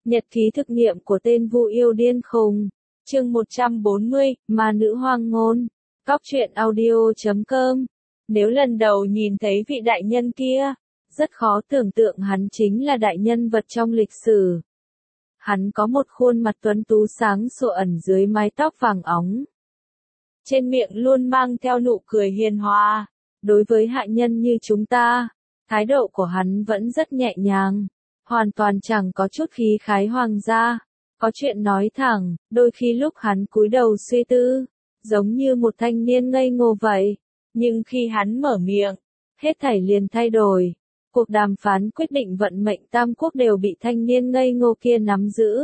Nhật ký thực nghiệm của tên Vu yêu điên khùng. Chương 140, Ma nữ hoang ngôn. Góc truyện audio.com. Nếu lần đầu nhìn thấy vị đại nhân kia, rất khó tưởng tượng hắn chính là đại nhân vật trong lịch sử. Hắn có một khuôn mặt tuấn tú sáng sủa ẩn dưới mái tóc vàng óng. Trên miệng luôn mang theo nụ cười hiền hòa. Đối với hạ nhân như chúng ta, thái độ của hắn vẫn rất nhẹ nhàng. Hoàn toàn chẳng có chút khí khái hoàng gia. Có chuyện nói thẳng, đôi khi lúc hắn cúi đầu suy tư, giống như một thanh niên ngây ngô vậy. Nhưng khi hắn mở miệng, hết thảy liền thay đổi. Cuộc đàm phán quyết định vận mệnh Tam Quốc đều bị thanh niên ngây ngô kia nắm giữ.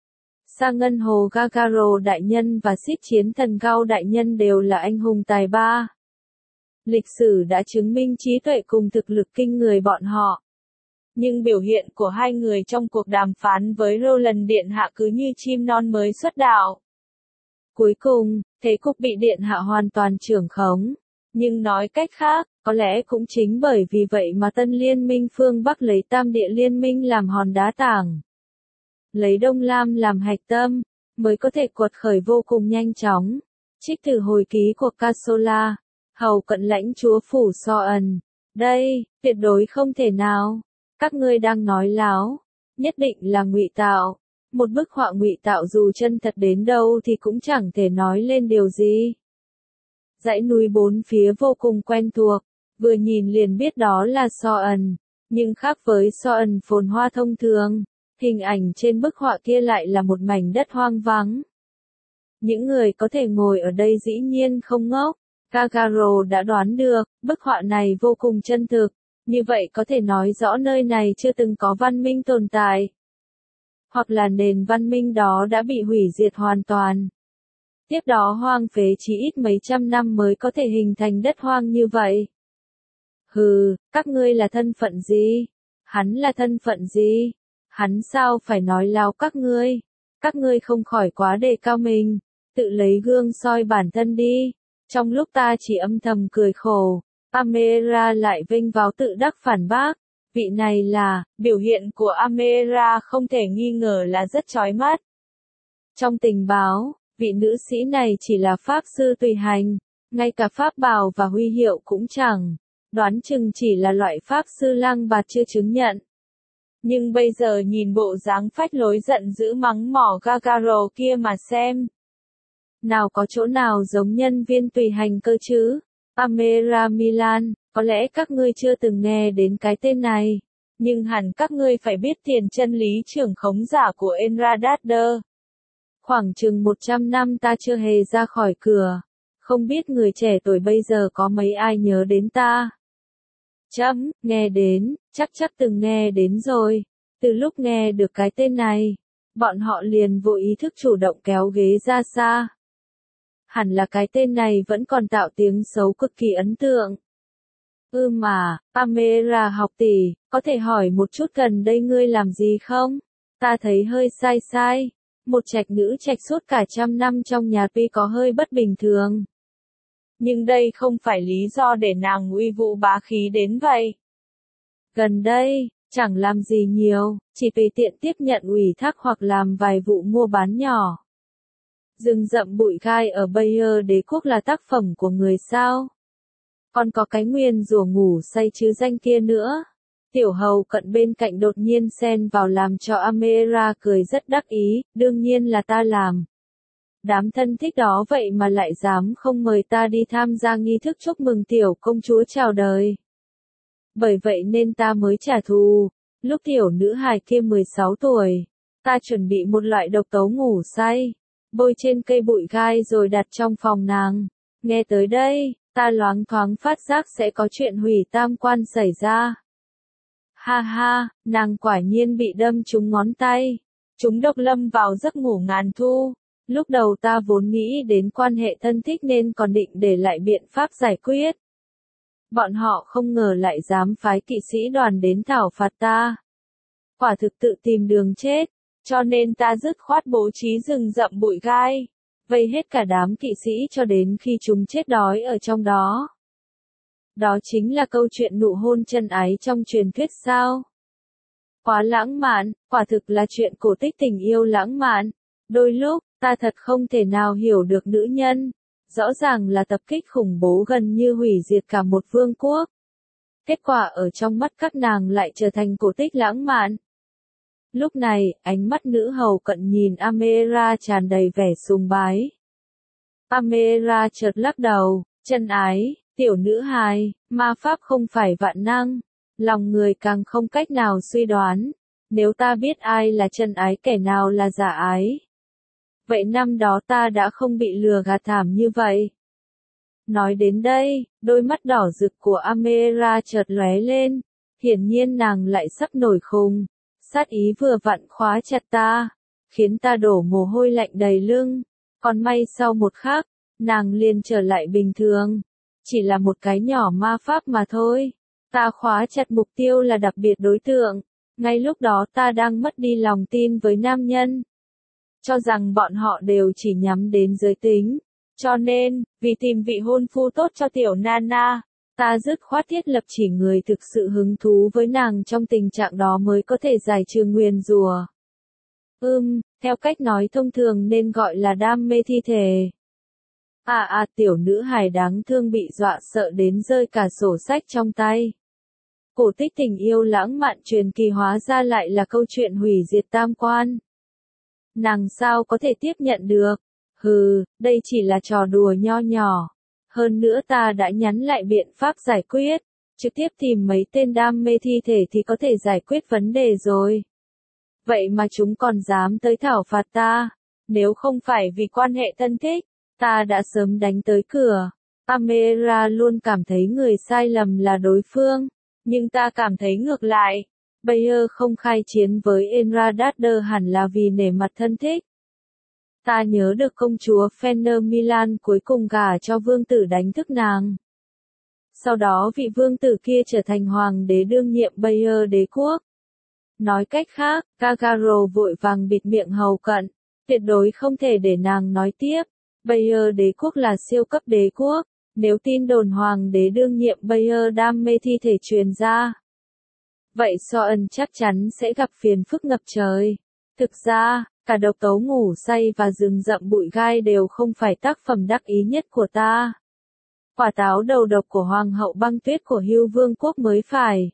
Sa Ngân Hồ Gagaro đại nhân và Xích Chiến Thần Gao đại nhân đều là anh hùng tài ba. Lịch sử đã chứng minh trí tuệ cùng thực lực kinh người bọn họ. Nhưng biểu hiện của hai người trong cuộc đàm phán với Roland Điện Hạ cứ như chim non mới xuất đạo. Cuối cùng, thế cục bị Điện Hạ hoàn toàn trưởng khống. Nhưng nói cách khác, có lẽ cũng chính bởi vì vậy mà Tân Liên minh phương Bắc lấy Tam Địa Liên minh làm hòn đá tảng. Lấy Đông Lam làm hạch tâm, mới có thể quật khởi vô cùng nhanh chóng. Trích từ hồi ký của Casola, hầu cận lãnh chúa phủ So Ẩn. Đây, tuyệt đối không thể nào. Các ngươi đang nói láo, nhất định là ngụy tạo. Một bức họa ngụy tạo dù chân thật đến đâu thì cũng chẳng thể nói lên điều gì. Dãy núi bốn phía vô cùng quen thuộc, vừa nhìn liền biết đó là So Ẩn, nhưng khác với So Ẩn phồn hoa thông thường, hình ảnh trên bức họa kia lại là một mảnh đất hoang vắng. Những người có thể ngồi ở đây dĩ nhiên không ngốc, Gagaro đã đoán được, bức họa này vô cùng chân thực. Như vậy có thể nói rõ nơi này chưa từng có văn minh tồn tại. Hoặc là nền văn minh đó đã bị hủy diệt hoàn toàn. Tiếp đó hoang phế chỉ ít mấy trăm năm mới có thể hình thành đất hoang như vậy. Hừ, các ngươi là thân phận gì? Hắn là thân phận gì? Hắn sao phải nói láo các ngươi? Các ngươi không khỏi quá đề cao mình. Tự lấy gương soi bản thân đi. Trong lúc ta chỉ âm thầm cười khổ. Amera lại vênh váo tự đắc phản bác, vị này là, biểu hiện của Amera không thể nghi ngờ là rất chói mắt. Trong tình báo, vị nữ sĩ này chỉ là pháp sư tùy hành, ngay cả pháp bào và huy hiệu cũng chẳng, đoán chừng chỉ là loại pháp sư lang bạt chưa chứng nhận. Nhưng bây giờ nhìn bộ dáng phách lối giận dữ mắng mỏ Gagaro kia mà xem. Nào có chỗ nào giống nhân viên tùy hành cơ chứ? Amera Milan, có lẽ các ngươi chưa từng nghe đến cái tên này, nhưng hẳn các ngươi phải biết tiền chân lý trưởng khống giả của Enradadder. Khoảng chừng 100 năm ta chưa hề ra khỏi cửa, không biết người trẻ tuổi bây giờ có mấy ai nhớ đến ta. Nghe đến, chắc từng nghe đến rồi, từ lúc nghe được cái tên này, bọn họ liền vô ý thức chủ động kéo ghế ra xa. Hẳn là cái tên này vẫn còn tạo tiếng xấu cực kỳ ấn tượng. Mà, Amera học tỷ, có thể hỏi một chút gần đây ngươi làm gì không? Ta thấy hơi sai. Một trạch nữ trạch suốt cả trăm năm trong nhà tuy có hơi bất bình thường. Nhưng đây không phải lý do để nàng uy vũ bá khí đến vậy. Gần đây, chẳng làm gì nhiều, chỉ tùy tiện tiếp nhận ủy thác hoặc làm vài vụ mua bán nhỏ. Rừng rậm bụi gai ở Bayer đế quốc là tác phẩm của người sao? Còn có cái nguyền rủa ngủ say chứ danh kia nữa. Tiểu hầu cận bên cạnh đột nhiên xen vào làm cho Amera cười rất đắc ý, đương nhiên là ta làm. Đám thân thích đó vậy mà lại dám không mời ta đi tham gia nghi thức chúc mừng tiểu công chúa chào đời. Bởi vậy nên ta mới trả thù. Lúc tiểu nữ hài kia 16 tuổi, ta chuẩn bị một loại độc tố ngủ say, bôi trên cây bụi gai rồi đặt trong phòng nàng. Nghe tới đây, ta loáng thoáng phát giác sẽ có chuyện hủy tam quan xảy ra. Ha, nàng quả nhiên bị đâm trúng ngón tay. Chúng độc lâm vào giấc ngủ ngàn thu. Lúc đầu ta vốn nghĩ đến quan hệ thân thích nên còn định để lại biện pháp giải quyết. Bọn họ không ngờ lại dám phái kỵ sĩ đoàn đến thảo phạt ta. Quả thực tự tìm đường chết. Cho nên ta dứt khoát bố trí rừng rậm bụi gai, vây hết cả đám kỵ sĩ cho đến khi chúng chết đói ở trong đó. Đó chính là câu chuyện nụ hôn chân ái trong truyền thuyết sao? Quá lãng mạn, quả thực là chuyện cổ tích tình yêu lãng mạn. Đôi lúc, ta thật không thể nào hiểu được nữ nhân. Rõ ràng là tập kích khủng bố gần như hủy diệt cả một vương quốc. Kết quả ở trong mắt các nàng lại trở thành cổ tích lãng mạn. Lúc này, ánh mắt nữ hầu cận nhìn Amera tràn đầy vẻ sùng bái. Amera chợt lắc đầu, chân ái, tiểu nữ hài, ma pháp không phải vạn năng, lòng người càng không cách nào suy đoán. Nếu ta biết ai là chân ái kẻ nào là giả ái, vậy năm đó ta đã không bị lừa gạt thảm như vậy. Nói đến đây, đôi mắt đỏ rực của Amera chợt lóe lên, hiển nhiên nàng lại sắp nổi khùng. Sát ý vừa vặn khóa chặt ta, khiến ta đổ mồ hôi lạnh đầy lưng. Còn may sau một khắc, nàng liền trở lại bình thường. Chỉ là một cái nhỏ ma pháp mà thôi. Ta khóa chặt mục tiêu là đặc biệt đối tượng. Ngay lúc đó ta đang mất đi lòng tin với nam nhân. Cho rằng bọn họ đều chỉ nhắm đến giới tính. Cho nên, vì tìm vị hôn phu tốt cho tiểu Nana, ta dứt khoát thiết lập chỉ người thực sự hứng thú với nàng trong tình trạng đó mới có thể giải trừ nguyền rủa. Theo cách nói thông thường nên gọi là đam mê thi thể. Tiểu nữ hài đáng thương bị dọa sợ đến rơi cả sổ sách trong tay. Cổ tích tình yêu lãng mạn truyền kỳ hóa ra lại là câu chuyện hủy diệt tam quan. Nàng sao có thể tiếp nhận được? Đây chỉ là trò đùa nho nhỏ. Hơn nữa ta đã nhắn lại biện pháp giải quyết. Trực tiếp tìm mấy tên đam mê thi thể thì có thể giải quyết vấn đề rồi. Vậy mà chúng còn dám tới thảo phạt ta. Nếu không phải vì quan hệ thân thích, ta đã sớm đánh tới cửa. Amera luôn cảm thấy người sai lầm là đối phương. Nhưng ta cảm thấy ngược lại. Bayer không khai chiến với Enradader hẳn là vì nể mặt thân thích. Ta nhớ được công chúa Fenner Milan cuối cùng gả cho vương tử đánh thức nàng. Sau đó vị vương tử kia trở thành hoàng đế đương nhiệm Bayer đế quốc. Nói cách khác, Kagaro vội vàng bịt miệng hầu cận, tuyệt đối không thể để nàng nói tiếp. Bayer đế quốc là siêu cấp đế quốc, nếu tin đồn hoàng đế đương nhiệm Bayer đam mê thi thể truyền ra, vậy Soen chắc chắn sẽ gặp phiền phức ngập trời. Thực ra, cả độc tố ngủ say và rừng rậm bụi gai đều không phải tác phẩm đắc ý nhất của ta. Quả táo đầu độc của Hoàng hậu băng tuyết của Hưu Vương quốc mới phải.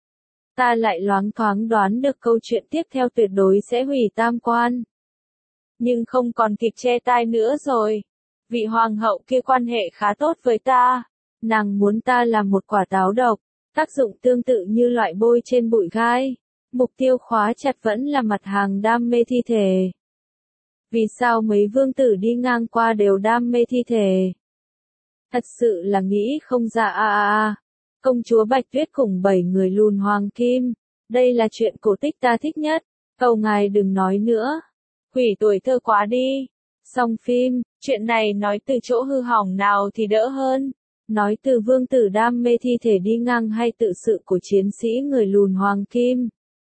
Ta lại loáng thoáng đoán được câu chuyện tiếp theo tuyệt đối sẽ hủy tam quan. Nhưng không còn kịp che tai nữa rồi. Vị hoàng hậu kia quan hệ khá tốt với ta. Nàng muốn ta làm một quả táo độc, tác dụng tương tự như loại bôi trên bụi gai. Mục tiêu khóa chặt vẫn là mặt hàng đam mê thi thể. Vì sao mấy vương tử đi ngang qua đều đam mê thi thể? Thật sự là nghĩ không ra. Công chúa Bạch Tuyết cùng 7 người lùn hoàng kim. Đây là chuyện cổ tích ta thích nhất. Cầu ngài đừng nói nữa. Hủy tuổi thơ quá đi. Xong phim, chuyện này nói từ chỗ hư hỏng nào thì đỡ hơn. Nói từ vương tử đam mê thi thể đi ngang hay tự sự của chiến sĩ người lùn hoàng kim.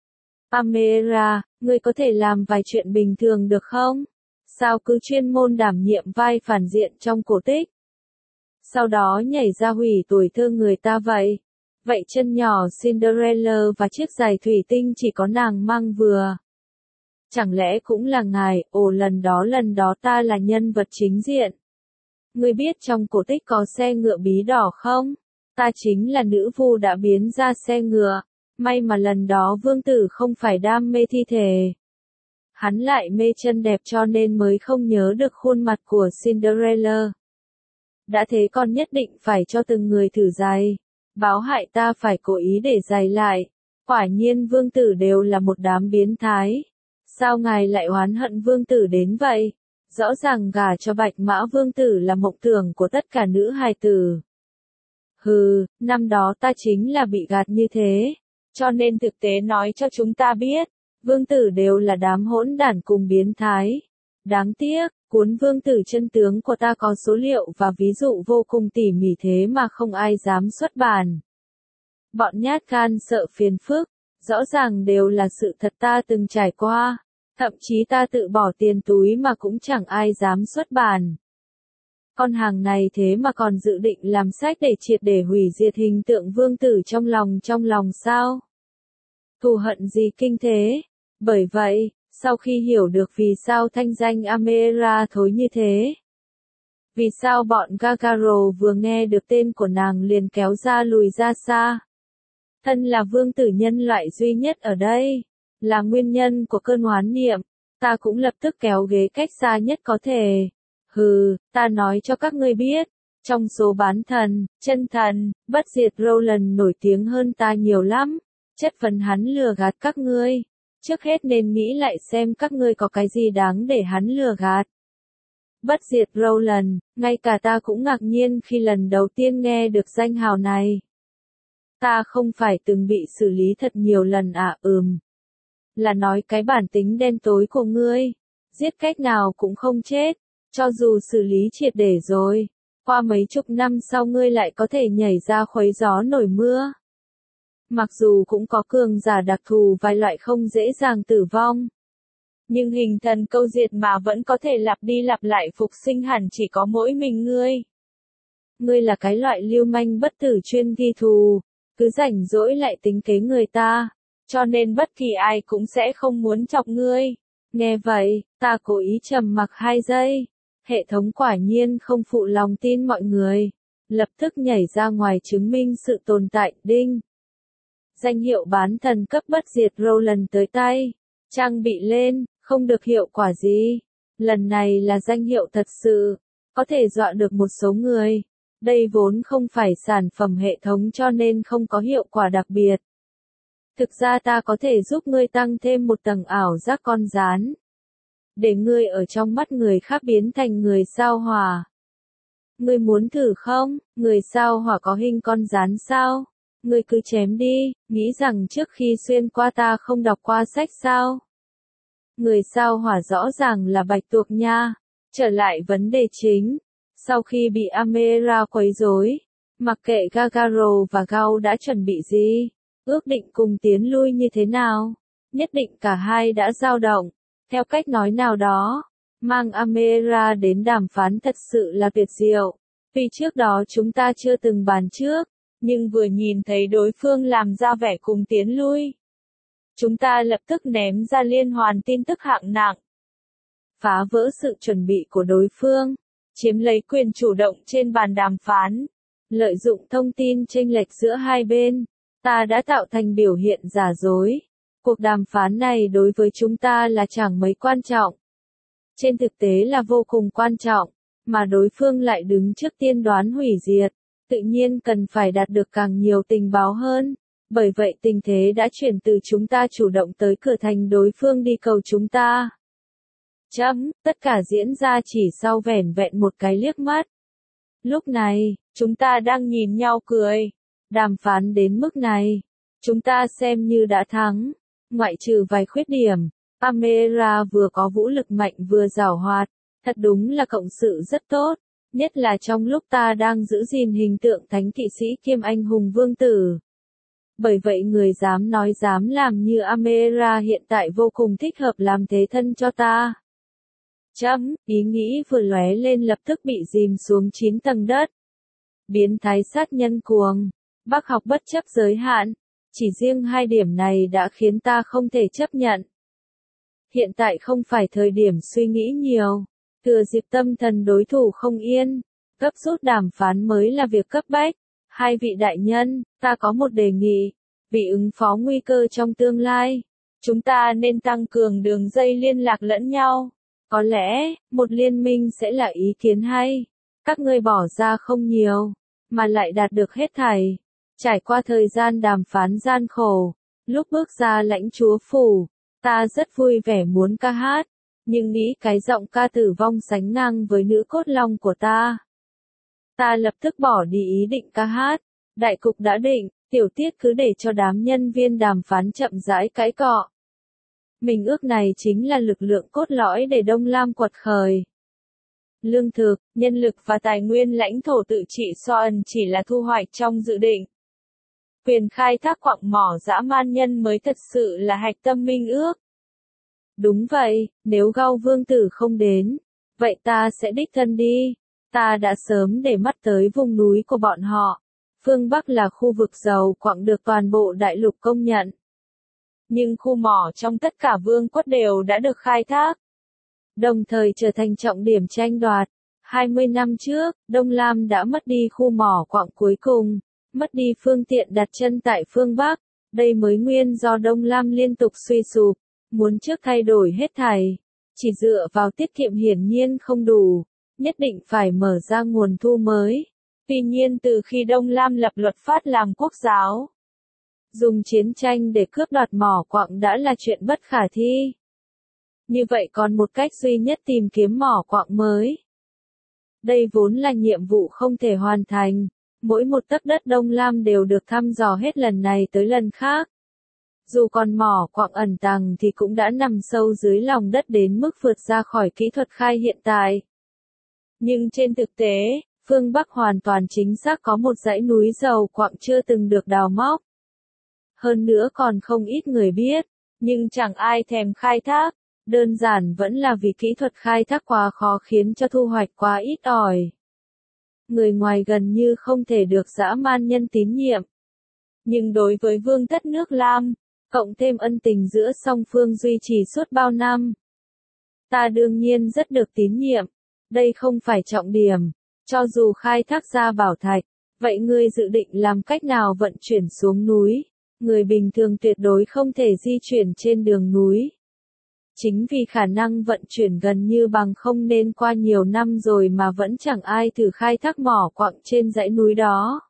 Amera, ngươi có thể làm vài chuyện bình thường được không? Sao cứ chuyên môn đảm nhiệm vai phản diện trong cổ tích? Sau đó nhảy ra hủy tuổi thơ người ta vậy. Vậy chân nhỏ Cinderella và chiếc giày thủy tinh chỉ có nàng mang vừa. Chẳng lẽ cũng là ngài, lần đó ta là nhân vật chính diện. Ngươi biết trong cổ tích có xe ngựa bí đỏ không? Ta chính là nữ vu đã biến ra xe ngựa. May mà lần đó vương tử không phải đam mê thi thể. Hắn lại mê chân đẹp cho nên mới không nhớ được khuôn mặt của Cinderella. Đã thế con nhất định phải cho từng người thử giày. Báo hại ta phải cố ý để giày lại. Quả nhiên vương tử đều là một đám biến thái. Sao ngài lại oán hận vương tử đến vậy? Rõ ràng gả cho Bạch Mã vương tử là mộng tưởng của tất cả nữ hài tử. Năm đó ta chính là bị gạt như thế. Cho nên thực tế nói cho chúng ta biết, vương tử đều là đám hỗn đản cùng biến thái. Đáng tiếc, cuốn vương tử chân tướng của ta có số liệu và ví dụ vô cùng tỉ mỉ thế mà không ai dám xuất bản. Bọn nhát gan sợ phiền phức, rõ ràng đều là sự thật ta từng trải qua. Thậm chí ta tự bỏ tiền túi mà cũng chẳng ai dám xuất bản. Con hàng này thế mà còn dự định làm sách để triệt để hủy diệt hình tượng vương tử trong lòng sao? Thù hận gì kinh thế? Bởi vậy, sau khi hiểu được vì sao thanh danh Amera thối như thế, vì sao bọn Gagaro vừa nghe được tên của nàng liền kéo ra lùi ra xa. Thân là vương tử nhân loại duy nhất ở đây, là nguyên nhân của cơn oán niệm, ta cũng lập tức kéo ghế cách xa nhất có thể. Hừ, ta nói cho các ngươi biết, trong số bán thần, chân thần, bất diệt Roland nổi tiếng hơn ta nhiều lắm, chất vấn hắn lừa gạt các ngươi. Trước hết nên nghĩ lại xem các ngươi có cái gì đáng để hắn lừa gạt. Bất diệt Roland, ngay cả ta cũng ngạc nhiên khi lần đầu tiên nghe được danh hào này. Ta không phải từng bị xử lý thật nhiều lần à? Là nói cái bản tính đen tối của ngươi, giết cách nào cũng không chết, cho dù xử lý triệt để rồi, qua mấy chục năm sau ngươi lại có thể nhảy ra khuấy gió nổi mưa. Mặc dù cũng có cường giả đặc thù vài loại không dễ dàng tử vong, nhưng hình thần câu diệt mà vẫn có thể lặp đi lặp lại phục sinh hẳn chỉ có mỗi mình ngươi. Ngươi là cái loại lưu manh bất tử chuyên ghi thù, cứ rảnh rỗi lại tính kế người ta, cho nên bất kỳ ai cũng sẽ không muốn chọc ngươi. Nghe vậy, ta cố ý trầm mặc 2 giây. Hệ thống quả nhiên không phụ lòng tin mọi người. Lập tức nhảy ra ngoài chứng minh sự tồn tại, đinh. Danh hiệu bán thần cấp bất diệt Roland tới tay. Trang bị lên, không được hiệu quả gì. Lần này là danh hiệu thật sự, có thể dọa được một số người. Đây vốn không phải sản phẩm hệ thống cho nên không có hiệu quả đặc biệt. Thực ra ta có thể giúp ngươi tăng thêm một tầng ảo giác con rán. Để ngươi ở trong mắt người khác biến thành người sao hỏa. Ngươi muốn thử không? Người sao hỏa có hình con rán sao? Ngươi cứ chém đi, nghĩ rằng trước khi xuyên qua ta không đọc qua sách sao? Người sao hỏa rõ ràng là bạch tuộc nha. Trở lại vấn đề chính. Sau khi bị Amera quấy rối, mặc kệ Gagaro và Gao đã chuẩn bị gì, ước định cùng tiến lui như thế nào, nhất định cả hai đã dao động. Theo cách nói nào đó, mang Amera đến đàm phán thật sự là tuyệt diệu. Tuy trước đó chúng ta chưa từng bàn trước, nhưng vừa nhìn thấy đối phương làm ra vẻ cùng tiến lui, chúng ta lập tức ném ra liên hoàn tin tức hạng nặng, phá vỡ sự chuẩn bị của đối phương, chiếm lấy quyền chủ động trên bàn đàm phán, lợi dụng thông tin chênh lệch giữa hai bên, ta đã tạo thành biểu hiện giả dối. Cuộc đàm phán này đối với chúng ta là chẳng mấy quan trọng. Trên thực tế là vô cùng quan trọng, mà đối phương lại đứng trước tiên đoán hủy diệt, tự nhiên cần phải đạt được càng nhiều tình báo hơn. Bởi vậy tình thế đã chuyển từ chúng ta chủ động tới cửa thành đối phương đi cầu chúng ta. Tất cả diễn ra chỉ sau vẻn vẹn một cái liếc mắt. Lúc này, chúng ta đang nhìn nhau cười. Đàm phán đến mức này, chúng ta xem như đã thắng. Ngoại trừ vài khuyết điểm, Amera vừa có vũ lực mạnh vừa giàu hoạt, thật đúng là cộng sự rất tốt, nhất là trong lúc ta đang giữ gìn hình tượng thánh kỵ sĩ kiêm anh hùng vương tử. Bởi vậy người dám nói dám làm như Amera hiện tại vô cùng thích hợp làm thế thân cho ta. Ý nghĩ vừa lóe lên lập tức bị dìm xuống 9 tầng đất. Biến thái sát nhân cuồng, bác học bất chấp giới hạn, chỉ riêng 2 điểm này đã khiến ta không thể chấp nhận. Hiện tại không phải thời điểm suy nghĩ nhiều, thừa dịp tâm thần đối thủ không yên, gấp rút đàm phán mới là việc cấp bách. Hai vị đại nhân, ta có một đề nghị, vì ứng phó nguy cơ trong tương lai, chúng ta nên tăng cường đường dây liên lạc lẫn nhau. Có lẽ, một liên minh sẽ là ý kiến hay. Các ngươi bỏ ra không nhiều, mà lại đạt được hết thảy. Trải qua thời gian đàm phán gian khổ, lúc bước ra lãnh chúa phủ, ta rất vui vẻ muốn ca hát, nhưng nghĩ cái giọng ca tử vong sánh ngang với nữ cốt long của ta. Ta lập tức bỏ đi ý định ca hát, đại cục đã định, tiểu tiết cứ để cho đám nhân viên đàm phán chậm rãi cãi cọ. Mình ước này chính là lực lượng cốt lõi để Đông Lam quật khởi. Lương thực, nhân lực và tài nguyên lãnh thổ tự trị Soan chỉ là thu hoạch trong dự định. Quyền khai thác quặng mỏ dã man nhân mới thật sự là hạch tâm minh ước. Đúng vậy, nếu Gao vương tử không đến, vậy ta sẽ đích thân đi. Ta đã sớm để mắt tới vùng núi của bọn họ. Phương Bắc là khu vực giàu quặng được toàn bộ đại lục công nhận. nhưng khu mỏ trong tất cả vương quốc đều đã được khai thác, đồng thời trở thành trọng điểm tranh đoạt. 20 năm trước, Đông Lam đã mất đi khu mỏ quặng cuối cùng, mất đi phương tiện đặt chân tại phương Bắc. Đây mới nguyên do Đông Lam liên tục suy sụp, muốn trước thay đổi hết thảy. Chỉ dựa vào tiết kiệm hiển nhiên không đủ, nhất định phải mở ra nguồn thu mới. Tuy nhiên từ khi Đông Lam lập luật pháp làm quốc giáo, dùng chiến tranh để cướp đoạt mỏ quặng đã là chuyện bất khả thi. Như vậy còn một cách duy nhất tìm kiếm mỏ quặng mới. Đây vốn là nhiệm vụ không thể hoàn thành, mỗi một tấc đất Đông Lam đều được thăm dò hết lần này tới lần khác. Dù còn mỏ quặng ẩn tàng thì cũng đã nằm sâu dưới lòng đất đến mức vượt ra khỏi kỹ thuật khai hiện tại. Nhưng trên thực tế, phương Bắc hoàn toàn chính xác có một dãy núi dầu quặng chưa từng được đào móc. Hơn nữa còn không ít người biết, nhưng chẳng ai thèm khai thác, đơn giản vẫn là vì kỹ thuật khai thác quá khó khiến cho thu hoạch quá ít ỏi. Người ngoài gần như không thể được dã man nhân tín nhiệm. Nhưng đối với vương thất nước Lam, cộng thêm ân tình giữa song phương duy trì suốt bao năm, ta đương nhiên rất được tín nhiệm. Đây không phải trọng điểm. Cho dù khai thác ra bảo thạch, vậy ngươi dự định làm cách nào vận chuyển xuống núi? Người bình thường tuyệt đối không thể di chuyển trên đường núi. Chính vì khả năng vận chuyển gần như bằng không nên qua nhiều năm rồi mà vẫn chẳng ai thử khai thác mỏ quặng trên dãy núi đó.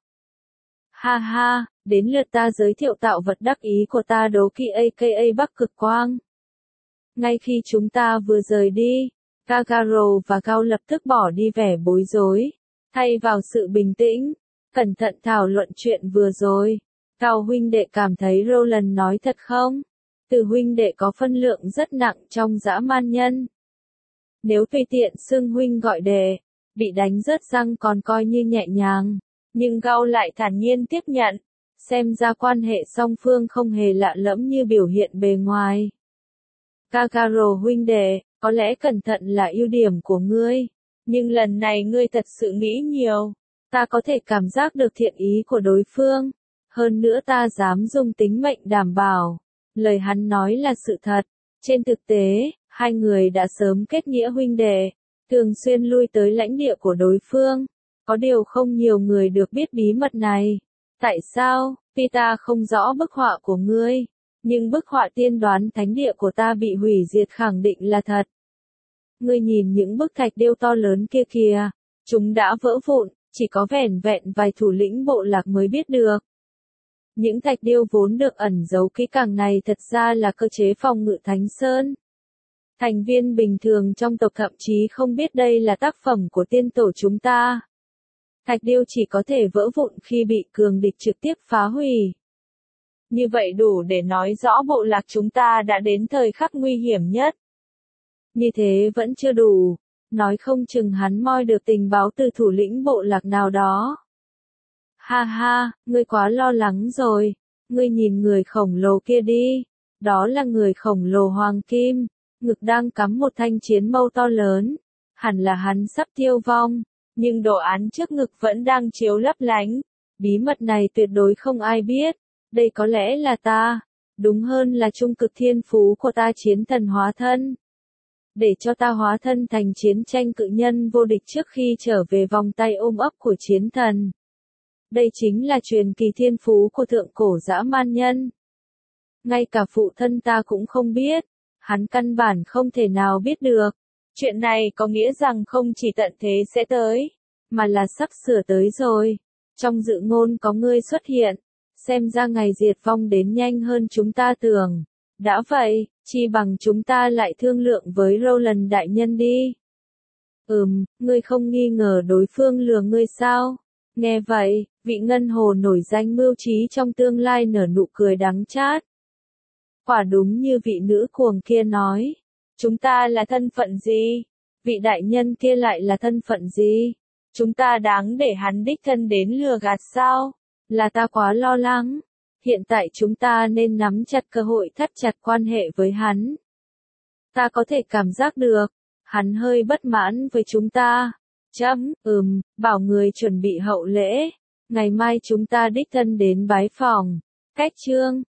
Ha ha, đến lượt ta giới thiệu tạo vật đắc ý của ta Đố Kỵ aka Bắc Cực Quang. Ngay khi chúng ta vừa rời đi, Kagaro và Gao lập tức bỏ đi vẻ bối rối, thay vào sự bình tĩnh, cẩn thận thảo luận chuyện vừa rồi. Gao huynh đệ cảm thấy Roland nói thật không? Từ huynh đệ có phân lượng rất nặng trong dã man nhân. Nếu tùy tiện xưng huynh gọi đệ, bị đánh rớt răng còn coi như nhẹ nhàng, nhưng Gao lại thản nhiên tiếp nhận, xem ra quan hệ song phương không hề lạ lẫm như biểu hiện bề ngoài. Kagaro huynh đệ, có lẽ cẩn thận là ưu điểm của ngươi, nhưng lần này ngươi thật sự nghĩ nhiều. Ta có thể cảm giác được thiện ý của đối phương, hơn nữa ta dám dùng tính mệnh đảm bảo. Lời hắn nói là sự thật. Trên thực tế, hai người đã sớm kết nghĩa huynh đệ, thường xuyên lui tới lãnh địa của đối phương. Có điều không nhiều người được biết bí mật này. Tại sao? Tuy ta không rõ bức họa của ngươi, nhưng bức họa tiên đoán thánh địa của ta bị hủy diệt khẳng định là thật. Ngươi nhìn những bức thạch điêu to lớn kia kìa, chúng đã vỡ vụn, chỉ có vẻn vẹn vài thủ lĩnh bộ lạc mới biết được. Những thạch điêu vốn được ẩn giấu kỹ càng này thật ra là cơ chế phòng ngự Thánh Sơn. Thành viên bình thường trong tộc thậm chí không biết đây là tác phẩm của tiên tổ chúng ta. Thạch điêu chỉ có thể vỡ vụn khi bị cường địch trực tiếp phá hủy. Như vậy đủ để nói rõ bộ lạc chúng ta đã đến thời khắc nguy hiểm nhất. Như thế vẫn chưa đủ, nói không chừng hắn moi được tình báo từ thủ lĩnh bộ lạc nào đó. Ha ha, ngươi quá lo lắng rồi, ngươi nhìn người khổng lồ kia đi, đó là người khổng lồ hoàng kim, ngực đang cắm một thanh chiến mâu to lớn, hẳn là hắn sắp tiêu vong, nhưng đồ án trước ngực vẫn đang chiếu lấp lánh, bí mật này tuyệt đối không ai biết, đây có lẽ là ta, đúng hơn là trung cực thiên phú của ta chiến thần hóa thân. Để cho ta hóa thân thành chiến tranh cự nhân vô địch trước khi trở về vòng tay ôm ấp của chiến thần. Đây chính là truyền kỳ thiên phú của thượng cổ dã man nhân. Ngay cả phụ thân ta cũng không biết, hắn căn bản không thể nào biết được. Chuyện này có nghĩa rằng không chỉ tận thế sẽ tới, mà là sắp sửa tới rồi. Trong dự ngôn có ngươi xuất hiện, xem ra ngày diệt vong đến nhanh hơn chúng ta tưởng. Đã vậy, chi bằng chúng ta lại thương lượng với Roland đại nhân đi. Ngươi không nghi ngờ đối phương lừa ngươi sao? Nghe vậy, vị ngân hồ nổi danh mưu trí trong tương lai nở nụ cười đắng chát. Quả đúng như vị nữ cuồng kia nói. Chúng ta là thân phận gì? Vị đại nhân kia lại là thân phận gì? Chúng ta đáng để hắn đích thân đến lừa gạt sao? Là ta quá lo lắng. Hiện tại chúng ta nên nắm chặt cơ hội thắt chặt quan hệ với hắn. Ta có thể cảm giác được, hắn hơi bất mãn với chúng ta. Bảo người chuẩn bị hậu lễ. Ngày mai chúng ta đích thân đến bái phòng. Cách chương